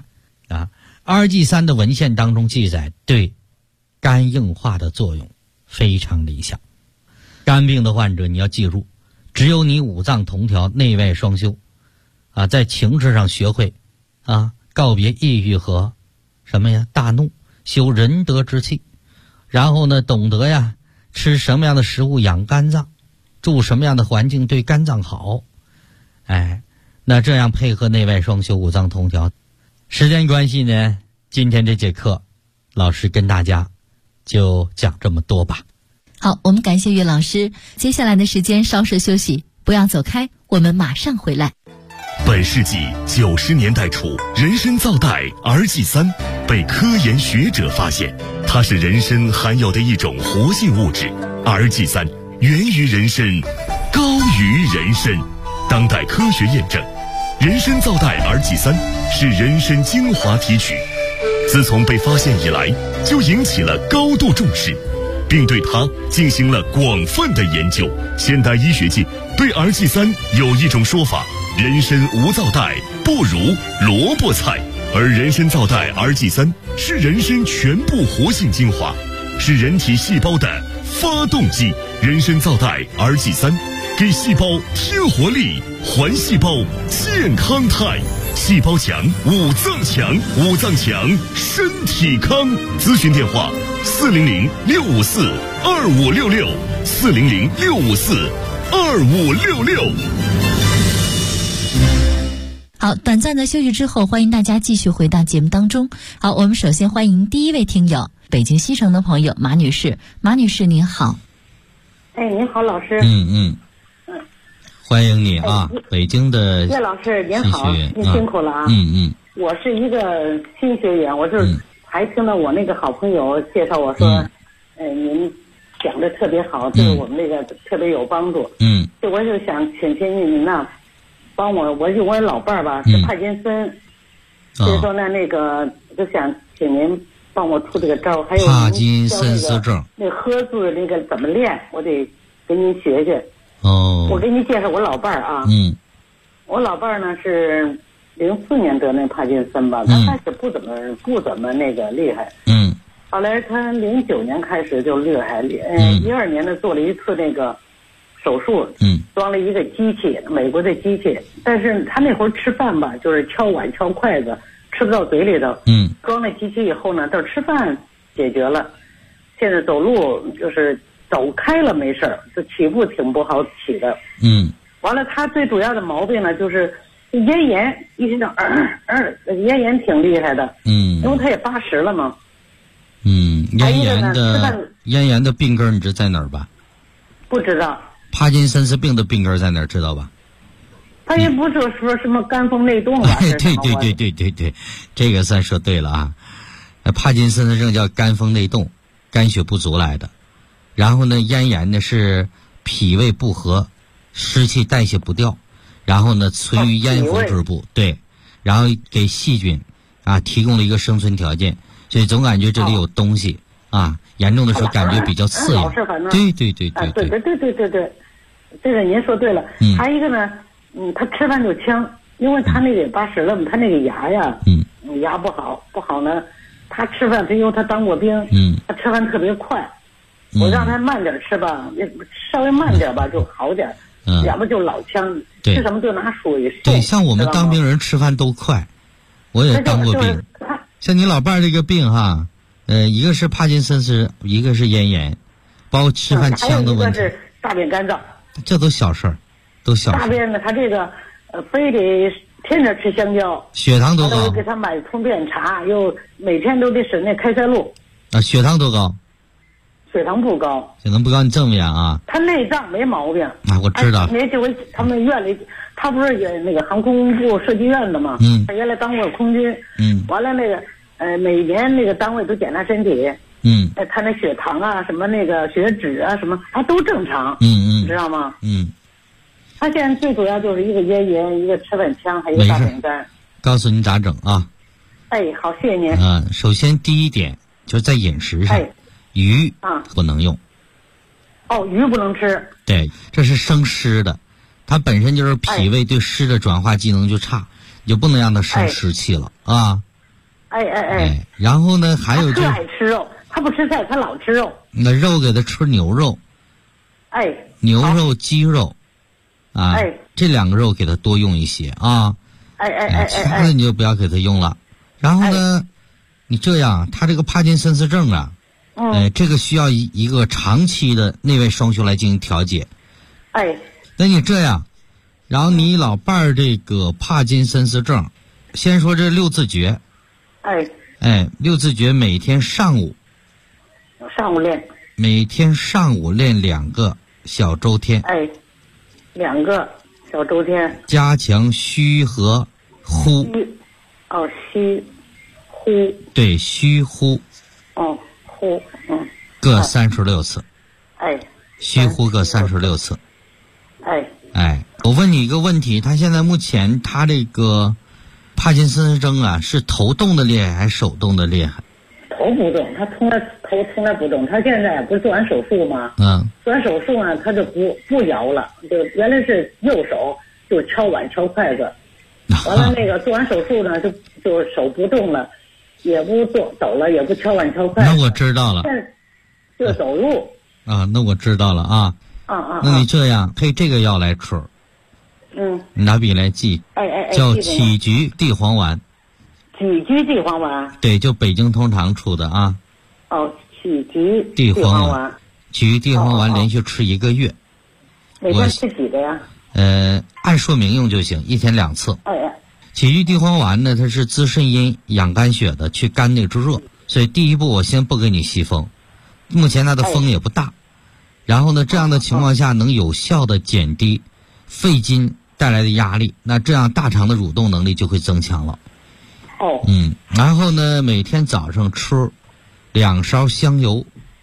2G3的文献当中记载，对肝硬化的作用非常理想。肝病的患者你要记住，只有你五脏同调，内外双修在情志上学会告别抑郁和大怒，修仁德之气，然后呢懂得吃什么样的食物养肝脏，住什么样的环境对肝脏好。那这样配合内外双修，五脏同调， 时间关系呢，今天这节课老师跟大家就讲这么多吧。 好，我们感谢岳老师，接下来的时间稍事休息，不要走开，我们马上回来。 本世纪90年代初，人参皂苷 RG3 被科研学者发现，它是人参含有的一种活性物质。RG3 源于人参，高于人参。当代科学验证，人参皂苷 RG3 是人参精华提取，自从被发现以来，就引起了高度重视，并对它进行了广泛的研究。现代医学界对 RG3 有一种说法：人参无皂苷不如萝卜菜，而人参皂苷 RG3 是人参全部活性精华，是人体细胞的发动机。人参皂苷 RG3 给细胞添活力，还细胞健康态。细胞强，五脏强，五脏强，身体康。咨询电话：400-654-2566，400-654-2566。 好，短暂的休息之后，欢迎大家继续回到节目当中。好，我们首先欢迎第一位听友，北京西城的朋友马女士。马女士您好。 哎，您好，老师。 欢迎你啊，北京的岳老师您好，您辛苦了啊。我是一个新学员，我是还听到我那个好朋友介绍我说，您讲的特别好，对我们那个特别有帮助。就我就想请您呐，帮我老伴儿吧是帕金森，所以说呢那个就想请您帮我出这个招，还有帕金森氏症那喝字那个怎么练，我得跟您学学。我给你介绍我老伴儿啊。我老伴儿呢是04年得那帕金森吧，他开始不怎么那个厉害。后来他09年开始就厉害，12年呢做了一次那个手术，装了一个机器，美国的机器，但是他那会儿吃饭吧，就是敲碗敲筷子，吃不到嘴里头。装了机器以后呢，到吃饭解决了，现在走路就是走开了没事儿，就起步挺不好起的。完了他最主要的毛病呢就是咽炎，一直到咽炎挺厉害的。因为他也80了嘛。 咽炎的病根你知在哪儿吧？ 不知道。 帕金森氏病的病根在哪儿知道吧？ 他也不是说什么肝风内动吧？ 对，这个算说对了啊。帕金森氏症叫肝风内动，肝血不足来的。然后呢，咽炎呢是脾胃不和，湿气代谢不掉，然后呢存于咽喉之部，对，然后给细菌啊提供了一个生存条件，所以总感觉这里有东西啊，严重的时候感觉比较刺痒。对， 这个您说对了。还有一个呢，他吃饭就呛，因为他那个80了嘛，他那个牙呀，牙不好呢，他吃饭因为他当过兵，他吃饭特别快。我让他慢点吃吧，稍微慢点吧就好点，要不就老呛，吃什么就拿水漱。 对，像我们当兵人吃饭都快，我也当过兵。像你老伴儿这个病哈，一个是帕金森氏，一个是咽炎，包括吃饭呛的问题。 还有一个是大便干燥， 这都小事儿，大便呢，他这个非得天天吃香蕉， 血糖多高？ 我给他买通便茶，又每天都得审那开塞露。 血糖多高？ 血糖不高， 你这么样啊？ 他内脏没毛病啊，我知道。 那回他们院里，他不是也那个航空部设计院的嘛？他原来当过空军。完了那个每年那个单位都检查身体。他那血糖啊，什么那个血脂啊，什么都正常。你知道吗？他现在最主要就是一个咽炎，一个吃饭呛，还有一个大便干。 告诉你咋整啊？ 好，谢谢您。 首先第一点就是在饮食上。鱼不能用。 鱼不能吃。 对，这是生湿的，它本身就是脾胃对湿的转化机能就差，你就不能让它生湿气了啊。然后呢，还有他爱吃肉，他不吃菜，他老吃肉。 那肉给他吃牛肉。牛肉、鸡肉，这两个肉给他多用一些啊。其他的你就不要给他用了。然后呢，你这样，他这个帕金森氏症啊。这个需要一个长期的内外双修来进行调节。 那你这样，然后你老伴儿这个帕金森氏症， 先说这6字诀。6字诀每天上午练， 每天上午练2个小周天。 2个小周天。 加强虚和呼。 虚呼。 对，虚呼。 呼。 各36次。虚呼各36次。我问你一个问题，他现在目前他这个帕金森症啊，是头动的厉害还是手动的厉害？ 头不动，他头从来不动。他现在不是做完手术吗？做完手术呢，他就不摇了，就原来是右手就敲碗敲筷子，完了那个做完手术呢，就手不动了，也不抖了，也不敲碗敲筷子。 那我知道了。 就走路。 那我知道了啊。那你这样配这个药来吃。你拿笔来记。叫杞菊地黄丸。 杞菊地黄丸。 对，就北京通常出的啊。 杞菊地黄丸。 杞菊地黄丸连续吃1个月。 每天吃几个呀？ 按说明用就行，1天2次。杞菊地黄丸呢，它是滋肾阴、养肝血的，去肝内之热。所以第一步我先不给你吸风，目前它的风也不大。然后呢，这样的情况下能有效的减低肺经带来的压力，那这样大肠的蠕动能力就会增强了。然后呢，每天早上吃2勺香油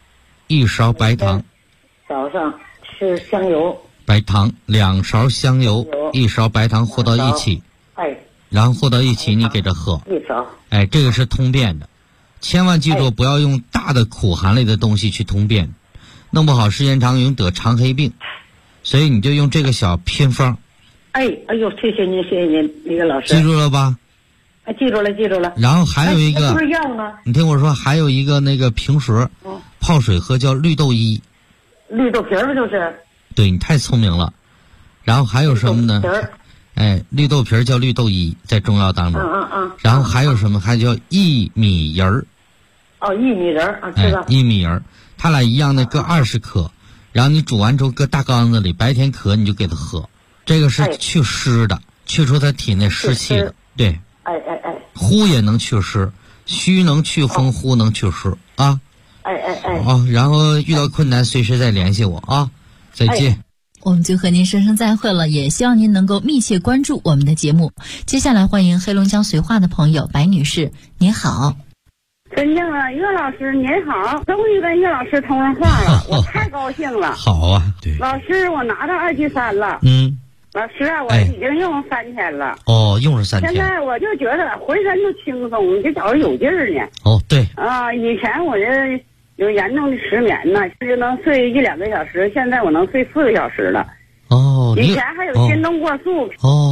，1勺白糖。 早上吃香油、 白糖，2勺香油，1勺白糖和到一起。然后和到一起，你给它喝。 1勺。 这个是通便的，千万记住不要用大的苦寒类的东西去通便。弄不好时间长容易得肠黑病，所以你就用这个小偏方。 谢谢您，李老师。 记住了吧？ 记住了。 然后还有一个， 不是药呢？ 你听我说，还有一个那个平时泡水喝叫绿豆衣。 绿豆皮儿就是。 对，你太聪明了。然后还有什么呢？绿豆皮儿叫绿豆衣，在中药当中。然后还有什么？还叫薏米仁儿。 薏米仁儿知道。 薏米仁儿。它俩一样的各20克，然后你煮完之后搁大缸子里，白天渴你就给它喝，这个是去湿的，去除它体内湿气的。对。呼也能祛湿，虚能祛风，呼能祛湿啊。然后遇到困难随时再联系我啊，再见。 我们就和您说声再会了，也希望您能够密切关注我们的节目。接下来欢迎黑龙江绥化的朋友白女士，您好。 尊敬的岳老师您好，终于跟岳老师通上话了，我太高兴了。 好啊，对。 老师，我拿到2剂3了。老师啊，我已经用3天了。 用了3天。 现在我就觉得浑身都轻松，就觉着有劲儿呢。 对。 以前我这有严重的失眠呢，就能睡1-2个小时，现在我能睡4个小时了。以前还有心动过速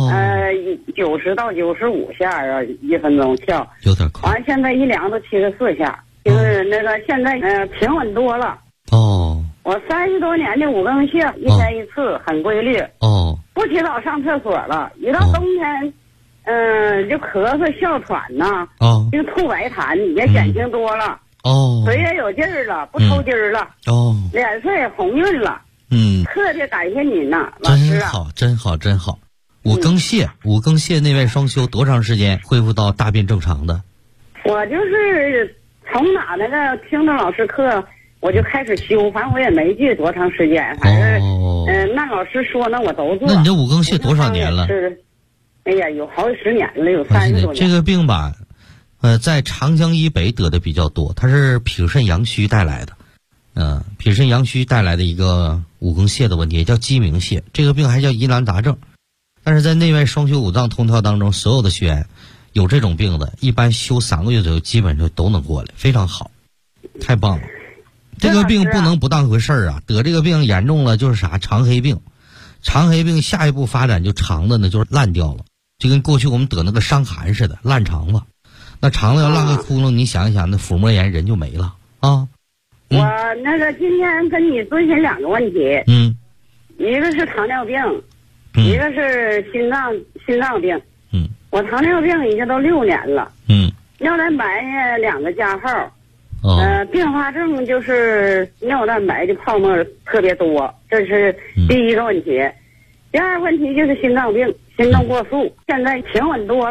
，90到95下1分钟跳， 有点快。 完现在一量都74下，就是那个现在平稳多了。我30多年的5更泻，1天1次，很规律。不起早上厕所了，一到冬天，就咳嗽哮喘呐，就吐白痰也减轻多了。腿也有劲儿了，不抽筋儿了。脸色也红润了。特别感谢您呐，老师啊！ 真好。5更泻内外双修多长时间恢复到大便正常的？ 我就是从哪那个听着老师课，我就开始修，反正我也没记多长时间，反正那老师说呢我都做。 那你这5更泻多少年了？ 哎呀，有好几10年了，有30多年。 这个病吧，在长江以北得的比较多，它是脾肾阳虚带来的。脾肾阳虚带来的一个5更泻的问题，也叫鸡鸣泻。这个病还叫疑难杂症，但是在内外双修5脏通调当中，所有的学员有这种病的，一般修3个月左右，基本上都能过来，非常好，太棒了。这个病不能不当回事儿啊！得这个病严重了就是啥？肠黑病。肠黑病下一步发展就肠子呢就是烂掉了，就跟过去我们得那个伤寒似的，烂肠子。那肠子要烂个窟窿，你想一想，那腹膜炎人就没了啊。 我那个今天跟你咨询2个问题。一个是糖尿病，一个是心脏病。我糖尿病已经都6年了。尿蛋白2个加号。并发症就是尿蛋白的泡沫特别多，这是第一个问题。第二个问题就是心脏病，心动过速，现在平稳多了。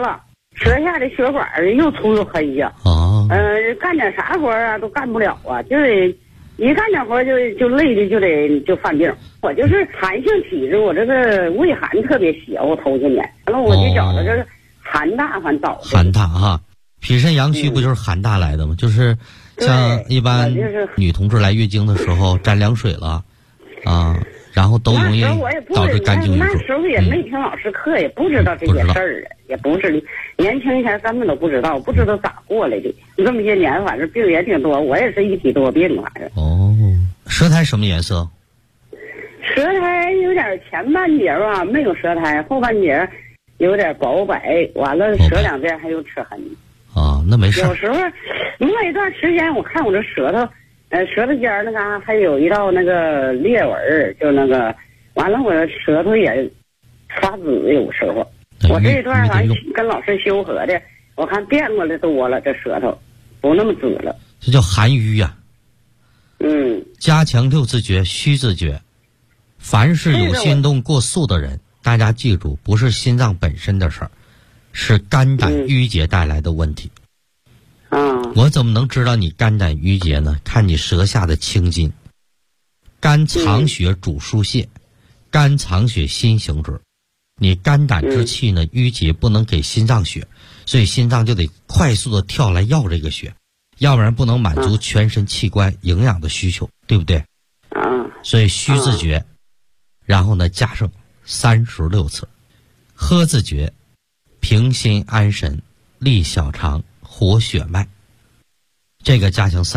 舌下的血管又粗又黑呀。干点啥活啊都干不了啊，就是一干点活就累的就犯病。我就是寒性体质，我这个胃寒特别小，头些年完了我就觉得这个寒大还早。 寒大哈，脾肾阳虚不就是寒大来的吗？就是像一般女同志来月经的时候沾凉水了啊，然后都容易导致肝经淤那时候也没听老师课，也不知道这些事儿啊，也不是年轻前根本都不知道，不知道咋过来的。这么些年反正病也挺多，我也是一体多病，反正。 舌苔什么颜色？ 舌苔有点前半截吧没有舌苔，后半截有点薄白，完了舌两边还有齿痕。 那没事。 有时候过一段时间，我看我这舌头尖那嘎还有一道那个裂纹，就那个完了我舌头也发紫，有时候我这一段反正跟老师修和的，我看变过来多了，这舌头不那么紫了。 这叫寒瘀呀。加强六字诀、虚字诀。凡是有心动过速的人，大家记住，不是心脏本身的事儿，是肝胆郁结带来的问题。我怎么能知道你肝胆郁结呢？看你舌下的青筋。肝藏血主疏泄，肝藏血心行之。你肝胆之气呢郁结，不能给心脏血，所以心脏就得快速的跳来要这个血，要不然不能满足全身器官营养的需求，对不对？所以虚字诀，然后呢加上36次。喝字诀，平心安神，利小肠，活血脉。这个加强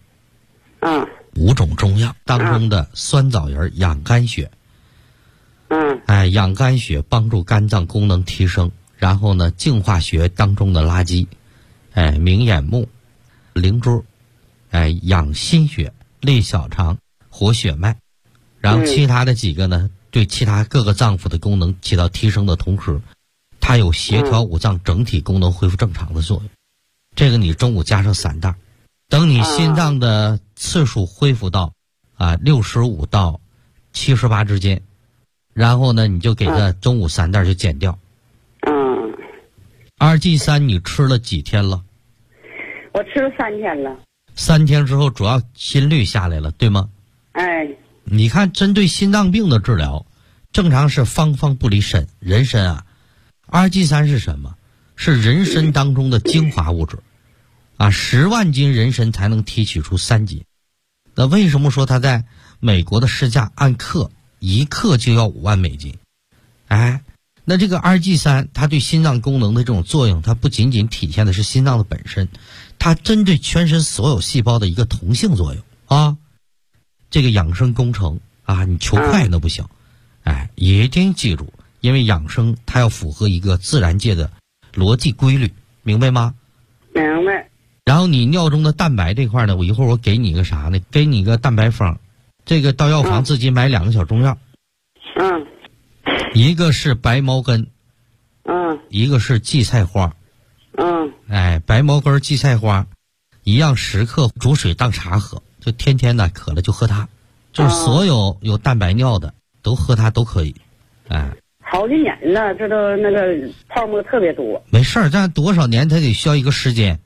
36。5种中药当中的酸枣仁养肝血。养肝血帮助肝脏功能提升，然后呢净化血当中的垃圾。明眼目、灵珠，养心血，利小肠，活血脉。然后其他的几个呢，对其他各个脏腑的功能起到提升的同时，它有协调五脏整体功能恢复正常的作用。这个你中午加上3袋，等你心脏的次数恢复到65到78之间，然后呢你就给它中午3袋就减掉。2G3你吃了几天了？ 我吃了3天了。 3天之后主要心率下来了，对吗？你看针对心脏病的治疗，正常是方方不离参，人参2G3是什么？是人参当中的精华物质10万斤人参才能提取出3斤。那为什么说它在美国的市价按克1克就要5万美金？那这个2G3它对心脏功能的这种作用，它不仅仅体现的是心脏的本身，它针对全身所有细胞的一个同性作用这个养生工程你求快那不行，一定记住，因为养生它要符合一个自然界的逻辑规律，明白吗？ 明白。 然后你尿中的蛋白这块呢，我一会儿我给你个啥呢？给你个蛋白方，这个到药房自己买2个小中药。一个是白茅根，一个是荠菜花。白茅根、荠菜花一样10克煮水当茶喝，就天天的渴了就喝它，就是所有有蛋白尿的都喝它都可以。 好几年了，这都那个泡沫特别多。 没事儿，但多少年它得需要一个时间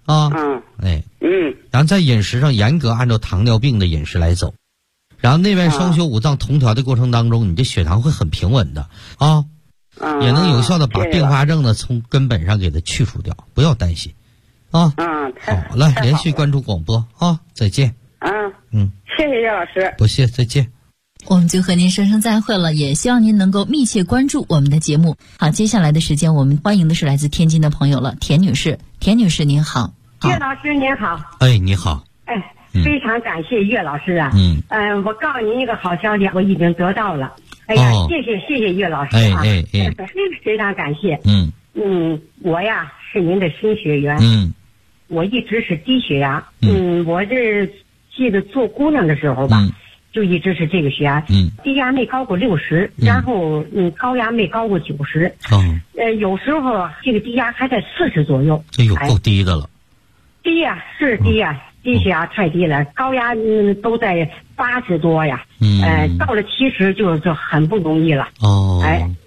然后在饮食上严格按照糖尿病的饮食来走，然后内外双修五脏同调的过程当中，你这血糖会很平稳的也能有效的把并发症呢从根本上给它去除掉，不要担心好了，连续关注广播再见。 谢谢叶老师。 不谢，再见。 我们就和您说声再会了，也希望您能够密切关注我们的节目。好，接下来的时间我们欢迎的是来自天津的朋友了，田女士。田女士您好。 岳老师您好。 你好。 非常感谢岳老师我告诉您一个好消息，我已经得到了。谢谢岳老师非常感谢。我呀是您的新学员。我一直是低血压。我这记得做姑娘的时候吧，就一直是这个血压。低压没高过60，然后高压没高过90。有时候这个低压还在40左右。 这有够低的了。 低呀，是低呀。低血压太低了，高压都在80多呀。到了70就很不容易了。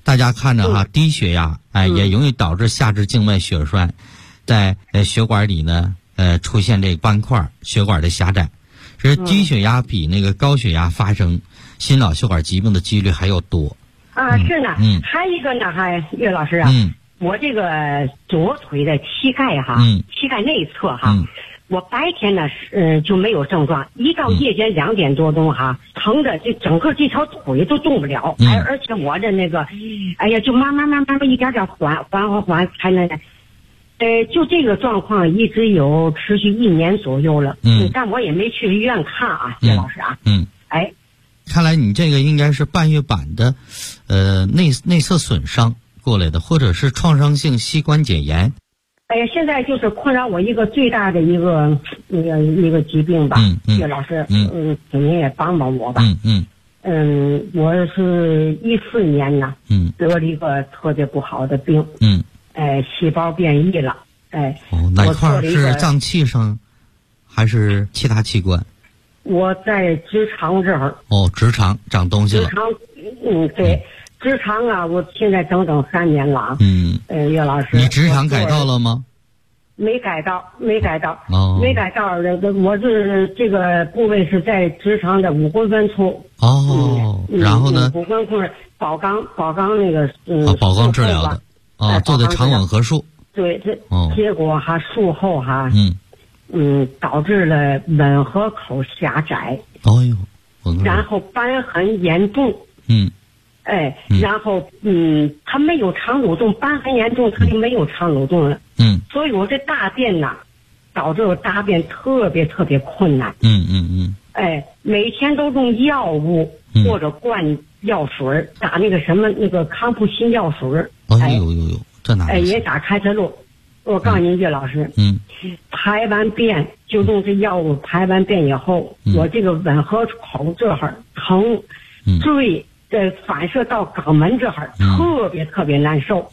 大家看着哈，低血压也容易导致下肢静脉血栓，在血管里呢出现这斑块，血管的狭窄。是低血压比那个高血压发生心脑血管疾病的几率还要多。 是呢。还一个呢，岳老师啊，我这个左腿的膝盖膝盖内侧我白天呢就没有症状，一到夜间2点多钟疼的就整个这条腿都动不了，而且我的那个就慢慢一点点缓才能。就这个状况一直有持续1年左右了。但我也没去医院看岳老师啊。 看来你这个应该是半月板的内侧损伤过来的，或者是创伤性膝关节炎。 现在就是困扰我一个最大的一个疾病吧。岳老师，请您也帮帮我吧。我是14年呢，得了一个特别不好的病。细胞变异了。 哪块是脏器上，还是其他器官？ 我在直肠这儿。 直肠长东西了。 直肠，对，直肠啊，我现在整3年了。岳老师， 你直肠改造了吗？ 没改到。没改到。我是这个部位是在直肠的5公分处。 然后呢 ？5公分宝钢那个宝钢治疗的。做的肠吻合术。 对，结果术后导致了吻合口狭窄。然后瘢痕严重。然后它没有肠蠕动，瘢痕严重，它就没有肠蠕动了。所以我这大便呐，导致我大便特别困难。每天都用药物或者灌药水，打那个康复新药水。 这哪也打开塞露。我告诉您，岳老师，排完便就用这药物，排完便以后，我这个吻合口这儿疼，坠反射到肛门这儿，特别难受。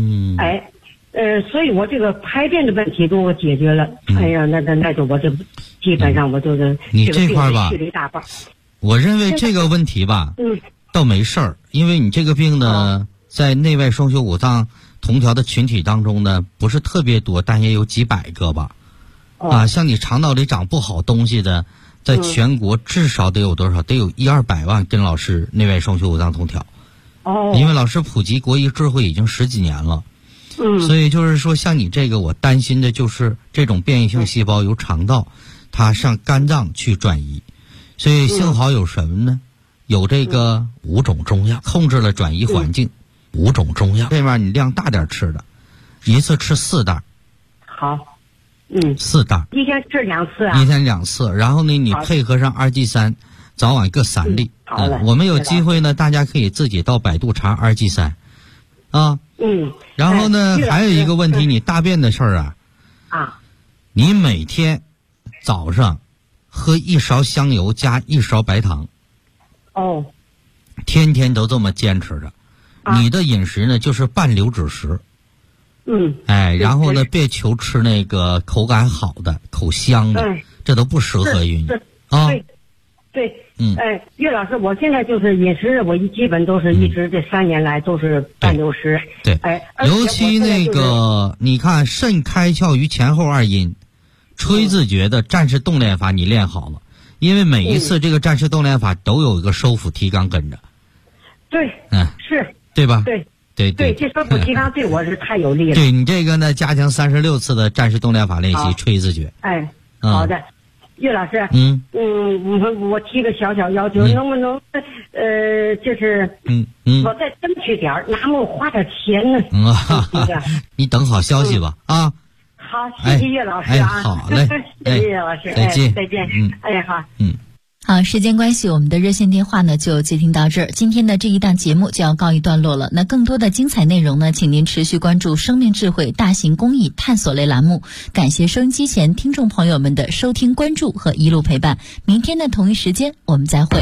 所以我这个排便的问题都我解决了。那就我这基本上我就是你这块吧， 去了一大半。 我认为这个问题吧，倒没事儿，因为你这个病呢，在内外双修五脏同调的群体当中呢，不是特别多，但也有几百个吧。像你肠道里长不好东西的，在全国至少得有多少？得有100-200万跟老师内外双修五脏同调。因为老师普及国医智慧已经10几年了。所以就是说，像你这个，我担心的就是这种变异性细胞由肠道它上肝脏去转移。所以幸好有什么呢？有这个5种中药控制了转移环境。5种中药，这面你量大点吃的，一次吃4袋。 好 ，4袋， 一天吃2次一天2次。然后呢，你配合上2G3，早晚各3粒。 好的。 我们有机会呢，大家可以自己到百度查2G3。然后呢，还有一个问题，你大便的事儿你每天早上喝1勺香油加1勺白糖。天天都这么坚持着。你的饮食呢，就是半流质食。然后呢，别求吃那个口感好的、口香的，这都不适合于你对。岳老师，我现在就是饮食，我基本都是一直这3年来都是半流食。 对，尤其那个，你看肾开窍于前后2阴，吹自觉的战士动练法你练好了，因为每一次这个战士动练法都有一个收腹提肛跟着。 对，是。对吧？ 对，这收腹提肛对我是太有利了。 对你这个呢，加强36次的战士动练法练习，吹自觉。 好的，岳老师。我提个小要求，能不能就是我再争取点儿，哪能花点钱呢？ 你等好消息吧。 好，谢谢岳老师啊。 好嘞， 谢谢岳老师。 再见。 好。 好，时间关系，我们的热线电话呢就接听到这儿。今天的这一档节目就要告一段落了。那更多的精彩内容呢，请您持续关注生命智慧大型公益探索类栏目。感谢收音机前听众朋友们的收听、关注和一路陪伴。明天的同一时间，我们再会。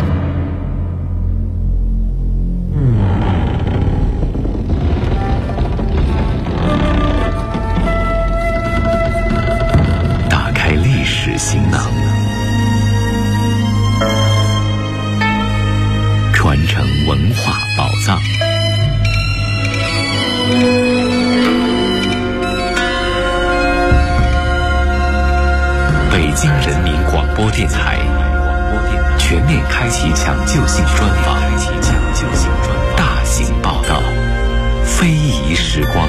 打开历史行囊，传承文化宝藏， 京人民广播电台全面开启抢救性专访，大型报道，非遗时光。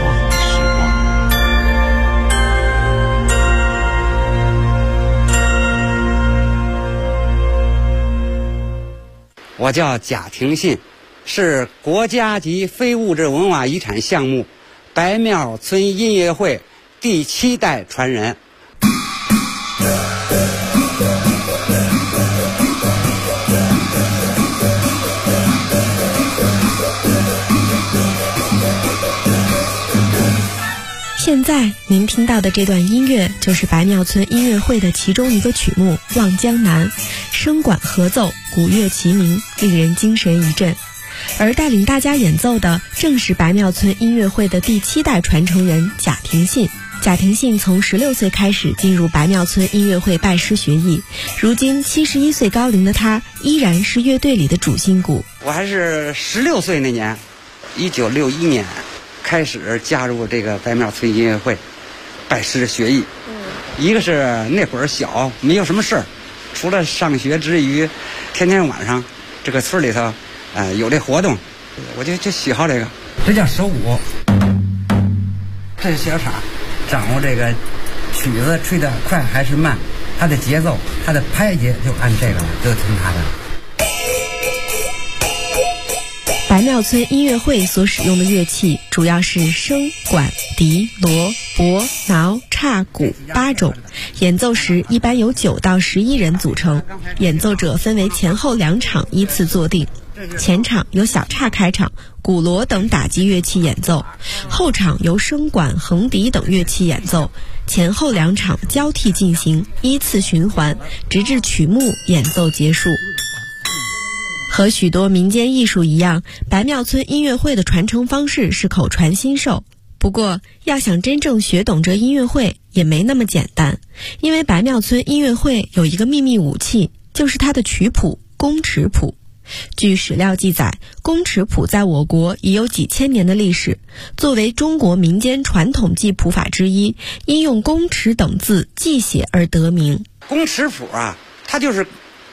我叫贾廷信，是国家级非物质文化遗产项目白庙村音乐会第7代传人。 现在您听到的这段音乐就是白庙村音乐会的其中一个曲目《望江南》，声管合奏，鼓乐齐鸣，令人精神一振。而带领大家演奏的正是白庙村音乐会的第7代传承人贾廷信。贾廷信从16岁开始进入白庙村音乐会拜师学艺，如今71岁高龄的他依然是乐队里的主心骨。 我还是16岁那年，1961年开始加入这个白庙村音乐会，拜师学艺。一个是那会儿小，没有什么事儿，除了上学之余，天天晚上这个村里头，有这活动，我就喜好这个。这叫手鼓，这是小场，掌握这个曲子吹得快还是慢，它的节奏，它的拍节就按这个了，就听它的。 白庙村音乐会所使用的乐器主要是笙、管、笛、锣、钹、挠、叉、鼓8种，演奏时一般由9到11人组成，演奏者分为前后2场依次坐定。前场由小叉开场，鼓锣等打击乐器演奏，后场由笙管、横笛等乐器演奏，前后2场交替进行，依次循环，直至曲目演奏结束。和许多民间艺术一样，白庙村音乐会的传承方式是口传心授。不过，要想真正学懂这音乐会也没那么简单，因为白庙村音乐会有一个秘密武器，就是它的曲谱宫尺谱。据史料记载，宫尺谱在我国已有几千年的历史，作为中国民间传统记谱法之一，因用宫尺等字记写而得名。 宫尺谱啊，它就是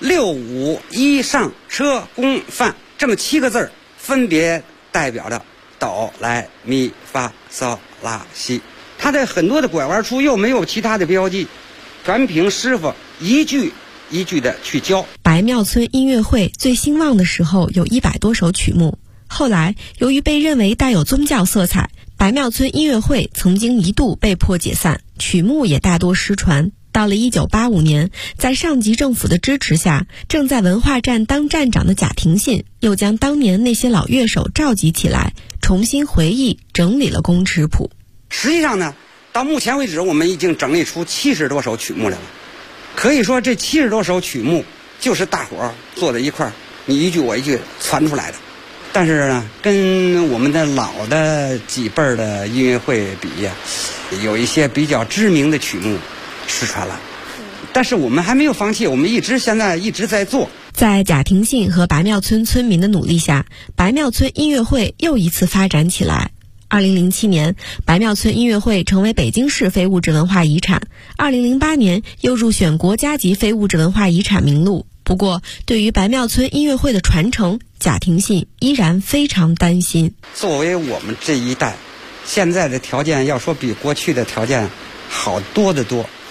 6、5、1上车宫范这么7个字，分别代表着哆来咪发嗦拉西。它的很多的拐弯处又没有其他的标记，全凭师傅一句一句的去教。 白庙村音乐会最兴旺的时候有100多首曲目，后来由于被认为带有宗教色彩，白庙村音乐会曾经一度被迫解散，曲目也大多失传。到了1985年，在上级政府的支持下，正在文化站当站长的贾廷信又将当年那些老乐手召集起来，重新回忆整理了宫尺谱。 实际上呢，到目前为止我们已经整理出70多首曲目来了。可以说这70多首曲目就是大伙儿坐在一块儿，你一句我一句传出来的。但是呢，跟我们的老的几辈儿的音乐会比呀，有一些比较知名的曲目失传了。但是我们还没有放弃，我们现在一直在做。 在贾廷信和白庙村村民的努力下，白庙村音乐会又一次发展起来。2007年，白庙村音乐会成为北京市非物质文化遗产。2008年又入选国家级非物质文化遗产名录。不过，对于白庙村音乐会的传承，贾廷信依然非常担心。 作为我们这一代，现在的条件要说比过去的条件好多得多。